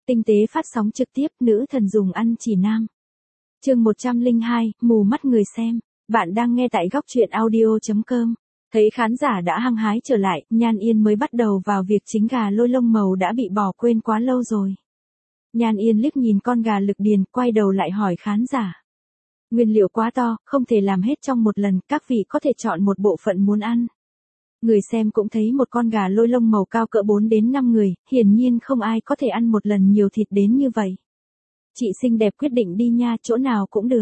Tinh tế phát sóng trực tiếp, nữ thần dùng ăn chỉ nam. Chương 102, mù mắt người xem. Bạn đang nghe tại góc truyện audio.com. Thấy khán giả đã hăng hái trở lại, Nhan Yên mới bắt đầu vào việc chính gà lôi lông màu đã bị bỏ quên quá lâu rồi. Nhan Yên liếc nhìn con gà lực điền, quay đầu lại hỏi khán giả. Nguyên liệu quá to, không thể làm hết trong một lần, các vị có thể chọn một bộ phận muốn ăn. Người xem cũng thấy một con gà lôi lông màu cao cỡ 4 đến 5 người, hiển nhiên không ai có thể ăn một lần nhiều thịt đến như vậy. Chị xinh đẹp quyết định đi nha, chỗ nào cũng được.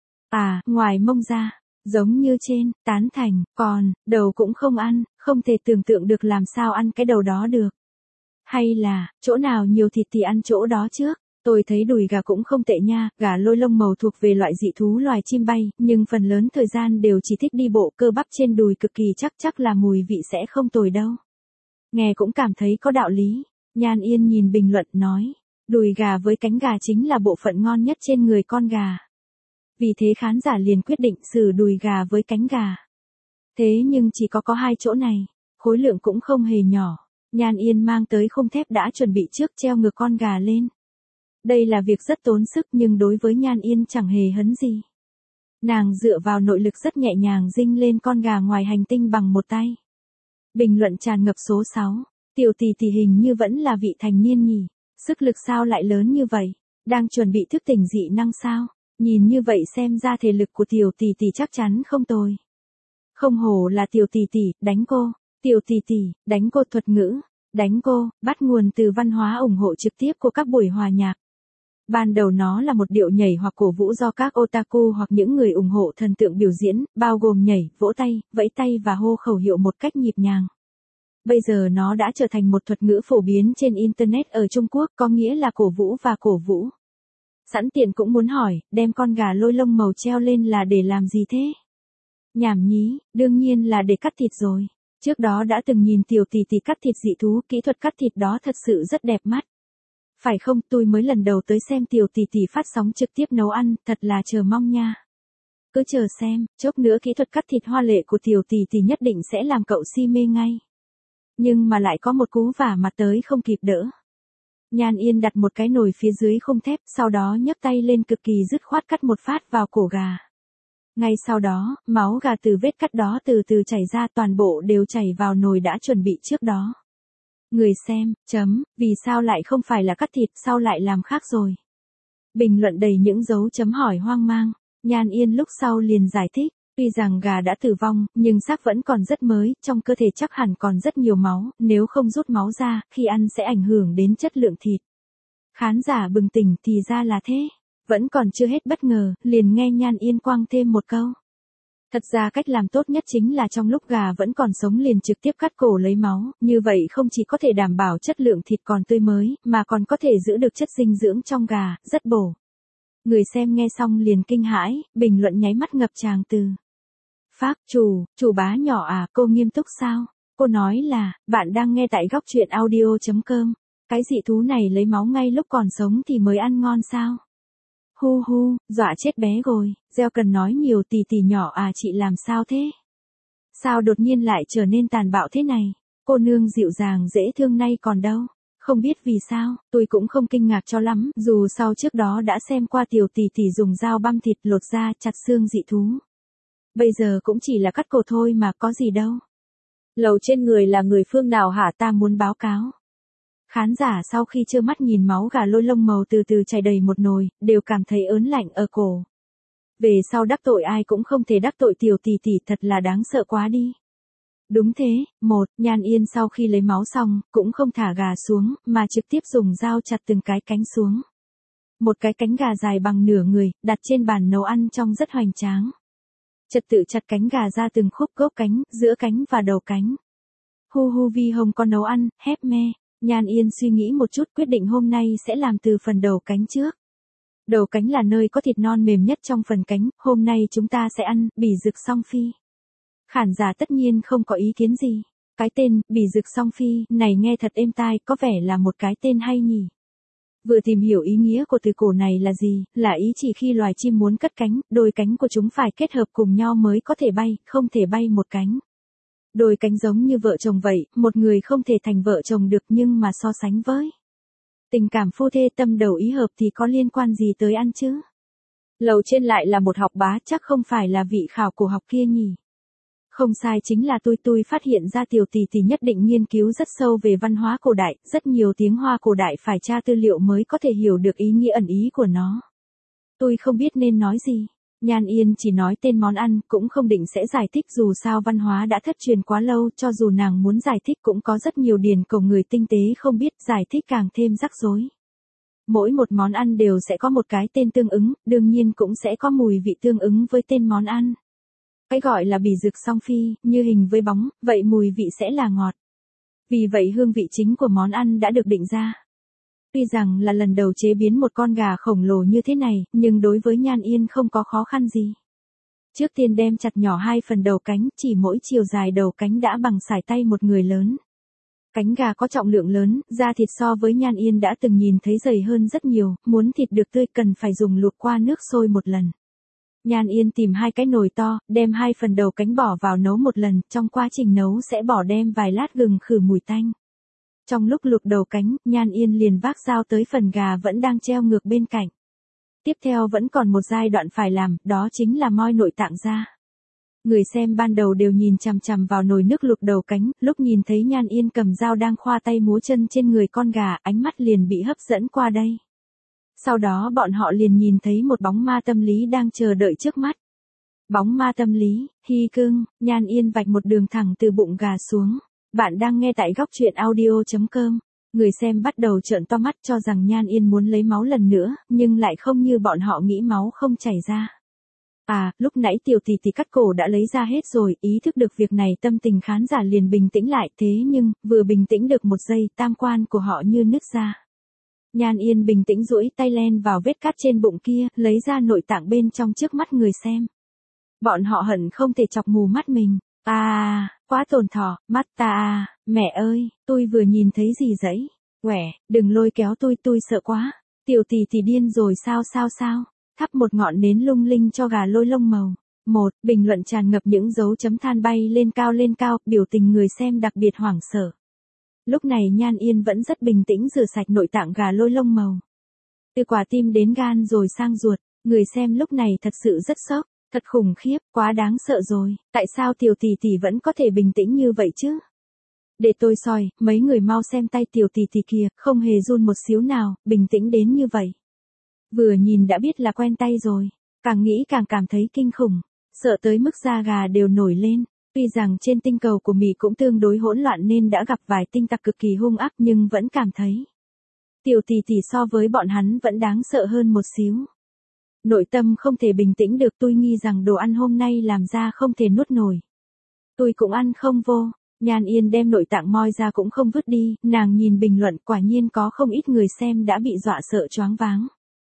À, ngoài mông ra, giống như trên, tán thành, còn, đầu cũng không ăn, không thể tưởng tượng được làm sao ăn cái đầu đó được. Hay là, chỗ nào nhiều thịt thì ăn chỗ đó trước. Tôi thấy đùi gà cũng không tệ nha, gà lôi lông màu thuộc về loại dị thú loài chim bay, nhưng phần lớn thời gian đều chỉ thích đi bộ, cơ bắp trên đùi cực kỳ chắc là mùi vị sẽ không tồi đâu. Nghe cũng cảm thấy có đạo lý. Nhan Yên nhìn bình luận nói, đùi gà với cánh gà chính là bộ phận ngon nhất trên người con gà. Vì thế khán giả liền quyết định xử đùi gà với cánh gà. Thế nhưng chỉ có hai chỗ này, khối lượng cũng không hề nhỏ. Nhan Yên mang tới khung thép đã chuẩn bị trước, treo ngược con gà lên. Đây là việc rất tốn sức nhưng đối với Nhan Yên chẳng hề hấn gì. Nàng dựa vào nội lực rất nhẹ nhàng dinh lên con gà ngoài hành tinh bằng một tay. Bình luận tràn ngập số 6. Tiểu tỷ tỷ hình như vẫn là vị thành niên nhỉ. Sức lực sao lại lớn như vậy? Đang chuẩn bị thức tỉnh dị năng sao? Nhìn như vậy xem ra thể lực của tiểu tỷ tỷ chắc chắn không tồi. Không hổ là tiểu tỷ tỷ, đánh cô. Tiểu tỷ tỷ, đánh cô thuật ngữ. Đánh cô, bắt nguồn từ văn hóa ủng hộ trực tiếp của các buổi hòa nhạc. Ban đầu nó là một điệu nhảy hoặc cổ vũ do các otaku hoặc những người ủng hộ thần tượng biểu diễn, bao gồm nhảy, vỗ tay, vẫy tay và hô khẩu hiệu một cách nhịp nhàng. Bây giờ nó đã trở thành một thuật ngữ phổ biến trên Internet ở Trung Quốc, có nghĩa là cổ vũ và cổ vũ. Sẵn tiện cũng muốn hỏi, đem con gà lôi lông màu treo lên là để làm gì thế? Nhảm nhí, đương nhiên là để cắt thịt rồi. Trước đó đã từng nhìn tiểu tỷ tỷ cắt thịt dị thú, kỹ thuật cắt thịt đó thật sự rất đẹp mắt. Phải không, tôi mới lần đầu tới xem tiểu tỷ tỷ phát sóng trực tiếp nấu ăn, thật là chờ mong nha. Cứ chờ xem, chốc nữa kỹ thuật cắt thịt hoa lệ của tiểu tỷ tỷ nhất định sẽ làm cậu si mê ngay. Nhưng mà lại có một cú vả mặt tới không kịp đỡ. Nhan Yên đặt một cái nồi phía dưới khung thép, sau đó nhấc tay lên cực kỳ dứt khoát cắt một phát vào cổ gà. Ngay sau đó, máu gà từ vết cắt đó từ từ chảy ra, toàn bộ đều chảy vào nồi đã chuẩn bị trước đó. Người xem, vì sao lại không phải là cắt thịt, sao lại làm khác rồi? Bình luận đầy những dấu chấm hỏi hoang mang. Nhan Yên lúc sau liền giải thích, tuy rằng gà đã tử vong, nhưng xác vẫn còn rất mới, trong cơ thể chắc hẳn còn rất nhiều máu, nếu không rút máu ra, khi ăn sẽ ảnh hưởng đến chất lượng thịt. Khán giả bừng tỉnh, thì ra là thế. Vẫn còn chưa hết bất ngờ, liền nghe Nhan Yên quăng thêm một câu. Thật ra cách làm tốt nhất chính là trong lúc gà vẫn còn sống liền trực tiếp cắt cổ lấy máu, như vậy không chỉ có thể đảm bảo chất lượng thịt còn tươi mới, mà còn có thể giữ được chất dinh dưỡng trong gà, rất bổ. Người xem nghe xong liền kinh hãi, bình luận nháy mắt ngập tràn từ. Phác, chủ bá nhỏ à, cô nghiêm túc sao? Cô nói là, bạn đang nghe tại góc truyện audio.com. Cái dị thú này lấy máu ngay lúc còn sống thì mới ăn ngon sao? Hu, dọa chết bé rồi, gieo cần nói nhiều tỷ tỷ nhỏ à, chị làm sao thế? Sao đột nhiên lại trở nên tàn bạo thế này? Cô nương dịu dàng dễ thương nay còn đâu? Không biết vì sao, tôi cũng không kinh ngạc cho lắm, dù sau trước đó đã xem qua tiểu tỷ tỷ dùng dao băm thịt lột da chặt xương dị thú. Bây giờ cũng chỉ là cắt cổ thôi mà có gì đâu. Lầu trên người là người phương nào hả, ta muốn báo cáo. Khán giả sau khi trơ mắt nhìn máu gà lôi lông màu từ từ chảy đầy một nồi, đều cảm thấy ớn lạnh ở cổ. Về sau đắc tội ai cũng không thể đắc tội tiểu tỷ tỷ, thật là đáng sợ quá đi. Đúng thế, Nhan Yên sau khi lấy máu xong, cũng không thả gà xuống, mà trực tiếp dùng dao chặt từng cái cánh xuống. Một cái cánh gà dài bằng nửa người, đặt trên bàn nấu ăn trông rất hoành tráng. Trật tự chặt cánh gà ra từng khúc, gốc cánh, giữa cánh và đầu cánh. Hu vi hồng con nấu ăn, hép me. Nhan Yên suy nghĩ một chút, quyết định hôm nay sẽ làm từ phần đầu cánh trước. Đầu cánh là nơi có thịt non mềm nhất trong phần cánh, hôm nay chúng ta sẽ ăn bỉ rực song phi. Khán giả tất nhiên không có ý kiến gì. Cái tên bỉ rực song phi này nghe thật êm tai, có vẻ là một cái tên hay nhỉ. Vừa tìm hiểu ý nghĩa của từ cổ này là gì, là ý chỉ khi loài chim muốn cất cánh, đôi cánh của chúng phải kết hợp cùng nhau mới có thể bay, không thể bay một cánh. Đôi cánh giống như vợ chồng vậy, một người không thể thành vợ chồng được, nhưng mà so sánh với Tình cảm phu thê tâm đầu ý hợp thì có liên quan gì tới ăn chứ? Lầu trên lại là một học bá, chắc không phải là vị khảo cổ học kia nhỉ? Không sai, chính là tôi phát hiện ra Tiểu tỷ tỷ nhất định nghiên cứu rất sâu về văn hóa cổ đại, rất nhiều tiếng Hoa cổ đại phải tra tư liệu mới có thể hiểu được ý nghĩa ẩn ý của nó. Tôi không biết nên nói gì. Nhan Yên chỉ nói tên món ăn, cũng không định sẽ giải thích, dù sao văn hóa đã thất truyền quá lâu, cho dù nàng muốn giải thích cũng có rất nhiều điển cổng người tinh tế không biết, giải thích càng thêm rắc rối. Mỗi một món ăn đều sẽ có một cái tên tương ứng, đương nhiên cũng sẽ có mùi vị tương ứng với tên món ăn. Cái gọi là bì rực song phi, như hình với bóng, vậy mùi vị sẽ là ngọt. Vì vậy hương vị chính của món ăn đã được định ra. Tuy rằng là lần đầu chế biến một con gà khổng lồ như thế này, nhưng đối với Nhan Yên không có khó khăn gì. Trước tiên đem chặt nhỏ 2 phần đầu cánh, chỉ mỗi chiều dài đầu cánh đã bằng sải tay một người lớn. Cánh gà có trọng lượng lớn, da thịt so với Nhan Yên đã từng nhìn thấy dày hơn rất nhiều, muốn thịt được tươi cần phải dùng luộc qua nước sôi một lần. Nhan Yên tìm 2 cái nồi to, đem 2 phần đầu cánh bỏ vào nấu một lần, trong quá trình nấu sẽ bỏ đem vài lát gừng khử mùi tanh. Trong lúc luộc đầu cánh, Nhan Yên liền vác dao tới phần gà vẫn đang treo ngược bên cạnh. Tiếp theo vẫn còn một giai đoạn phải làm, đó chính là moi nội tạng ra. Người xem ban đầu đều nhìn chằm chằm vào nồi nước luộc đầu cánh, lúc nhìn thấy Nhan Yên cầm dao đang khoa tay múa chân trên người con gà, ánh mắt liền bị hấp dẫn qua đây. Sau đó bọn họ liền nhìn thấy một bóng ma tâm lý đang chờ đợi trước mắt. Bóng ma tâm lý, hi cưng, Nhan Yên vạch một đường thẳng từ bụng gà xuống. Bạn đang nghe tại góc truyện audio.com. Người xem bắt đầu trợn to mắt cho rằng Nhan Yên muốn lấy máu lần nữa, nhưng lại không như bọn họ nghĩ, máu không chảy ra. À, lúc nãy Tiểu tỷ tỷ cắt cổ đã lấy ra hết rồi, ý thức được việc này tâm tình khán giả liền bình tĩnh lại, thế nhưng, vừa bình tĩnh được một giây, tam quan của họ như nứt ra. Nhan Yên bình tĩnh duỗi tay len vào vết cắt trên bụng kia, lấy ra nội tạng bên trong trước mắt người xem. Bọn họ hận không thể chọc mù mắt mình. À, quá tổn thọ, mắt ta à, mẹ ơi, tôi vừa nhìn thấy gì dẫy. Quẻ, đừng lôi kéo tôi sợ quá. Tiểu tỷ tỷ điên rồi sao. Thắp một ngọn nến lung linh cho gà lôi lông màu. Một, bình luận tràn ngập những dấu chấm than bay lên cao, biểu tình người xem đặc biệt hoảng sợ. Lúc này Nhan Yên vẫn rất bình tĩnh rửa sạch nội tạng gà lôi lông màu. Từ quả tim đến gan rồi sang ruột, người xem lúc này thật sự rất sốc. Thật khủng khiếp, quá đáng sợ rồi, tại sao Tiểu tỷ tỷ vẫn có thể bình tĩnh như vậy chứ? Để tôi soi, mấy người mau xem tay Tiểu tỷ tỷ kìa, không hề run một xíu nào, bình tĩnh đến như vậy. Vừa nhìn đã biết là quen tay rồi, càng nghĩ càng cảm thấy kinh khủng, sợ tới mức da gà đều nổi lên. Tuy rằng trên tinh cầu của Mỹ cũng tương đối hỗn loạn nên đã gặp vài tinh tặc cực kỳ hung ác nhưng vẫn cảm thấy Tiểu tỷ tỷ so với bọn hắn vẫn đáng sợ hơn một xíu. Nội tâm không thể bình tĩnh được, tôi nghi rằng đồ ăn hôm nay làm ra không thể nuốt nổi. Tôi cũng ăn không vô. Nhan Yên đem nội tạng moi ra cũng không vứt đi, nàng nhìn bình luận, quả nhiên có không ít người xem đã bị dọa sợ choáng váng.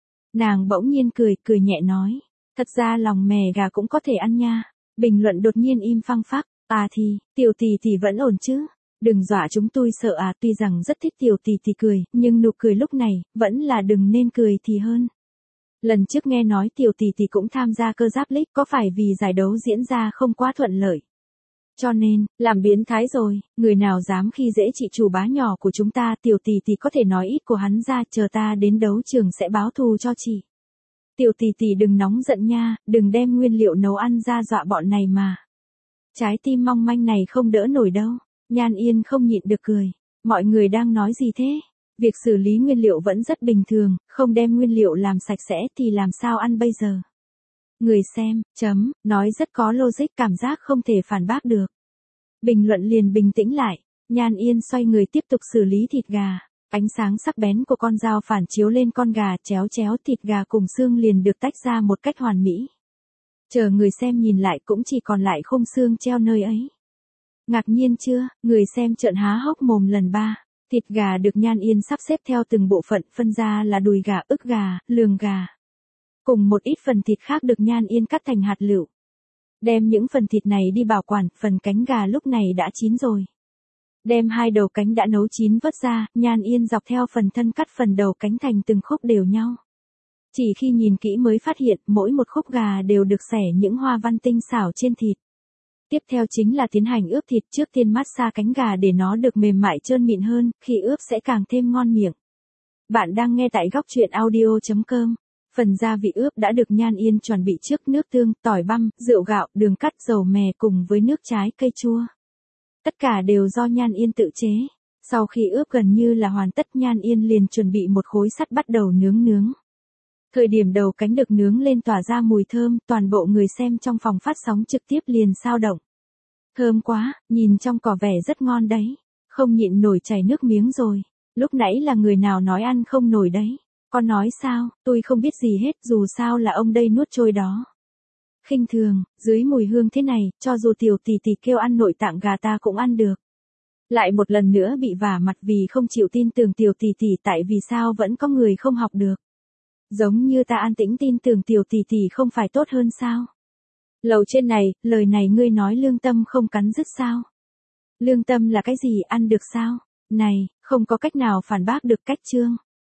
Nàng bỗng nhiên cười nhẹ nói, thật ra lòng mè gà cũng có thể ăn nha. Bình luận đột nhiên im phăng phắc, à thì, Tiểu tỷ tỷ vẫn ổn chứ. Đừng dọa chúng tôi sợ à, tuy rằng rất thích Tiểu tỷ tỷ cười, nhưng nụ cười lúc này, vẫn là đừng nên cười thì hơn. Lần trước nghe nói Tiểu tỷ tỷ cũng tham gia cơ giáp League, có phải vì giải đấu diễn ra không quá thuận lợi? Cho nên, làm biến thái rồi, người nào dám khi dễ chị chủ bá nhỏ của chúng ta, Tiểu tỷ tỷ có thể nói ít của hắn ra, chờ ta đến đấu trường sẽ báo thù cho chị. Tiểu tỷ tỷ đừng nóng giận nha, đừng đem nguyên liệu nấu ăn ra dọa bọn này mà. Trái tim mong manh này không đỡ nổi đâu. Nhan Yên không nhịn được cười. Mọi người đang nói gì thế? Việc xử lý nguyên liệu vẫn rất bình thường, không đem nguyên liệu làm sạch sẽ thì làm sao ăn bây giờ? Người xem, nói rất có logic, cảm giác không thể phản bác được. Bình luận liền bình tĩnh lại, Nhan Yên xoay người tiếp tục xử lý thịt gà. Ánh sáng sắc bén của con dao phản chiếu lên con gà, chéo thịt gà cùng xương liền được tách ra một cách hoàn mỹ. Chờ người xem nhìn lại cũng chỉ còn lại khung xương treo nơi ấy. Ngạc nhiên chưa, người xem trợn há hốc mồm lần 3. Thịt gà được Nhan Yên sắp xếp theo từng bộ phận, phân ra là đùi gà, ức gà, lườn gà. Cùng một ít phần thịt khác được Nhan Yên cắt thành hạt lựu. Đem những phần thịt này đi bảo quản, phần cánh gà lúc này đã chín rồi. Đem 2 đầu cánh đã nấu chín vớt ra, Nhan Yên dọc theo phần thân cắt phần đầu cánh thành từng khúc đều nhau. Chỉ khi nhìn kỹ mới phát hiện, mỗi một khúc gà đều được xẻ những hoa văn tinh xảo trên thịt. Tiếp theo chính là tiến hành ướp thịt, trước tiên massage cánh gà để nó được mềm mại trơn mịn hơn, khi ướp sẽ càng thêm ngon miệng. Bạn đang nghe tại góc truyện audio.com. Phần gia vị ướp đã được Nhan Yên chuẩn bị trước: nước tương, tỏi băm, rượu gạo, đường cắt, dầu mè cùng với nước trái cây chua. Tất cả đều do Nhan Yên tự chế. Sau khi ướp gần như là hoàn tất, Nhan Yên liền chuẩn bị một khối sắt bắt đầu nướng. Thời điểm đầu cánh được nướng lên tỏa ra mùi thơm, toàn bộ người xem trong phòng phát sóng trực tiếp liền xao động. Thơm quá, nhìn trong có vẻ rất ngon đấy. Không nhịn nổi chảy nước miếng rồi. Lúc nãy là người nào nói ăn không nổi đấy? Con nói sao, tôi không biết gì hết, dù sao là ông đây nuốt trôi đó. Khinh thường, dưới mùi hương thế này, cho dù tiểu tỷ tỷ kêu ăn nội tạng gà ta cũng ăn được. Lại một lần nữa bị vả mặt vì không chịu tin tưởng tiểu tỷ tỷ, tại vì sao vẫn có người không học được. Giống như ta an tĩnh tin tưởng tiểu tỷ tỷ không phải tốt hơn sao? Lầu trên này, lời này ngươi nói lương tâm không cắn rứt sao? Lương tâm là cái gì, ăn được sao? Này, không có cách nào phản bác được cách chương.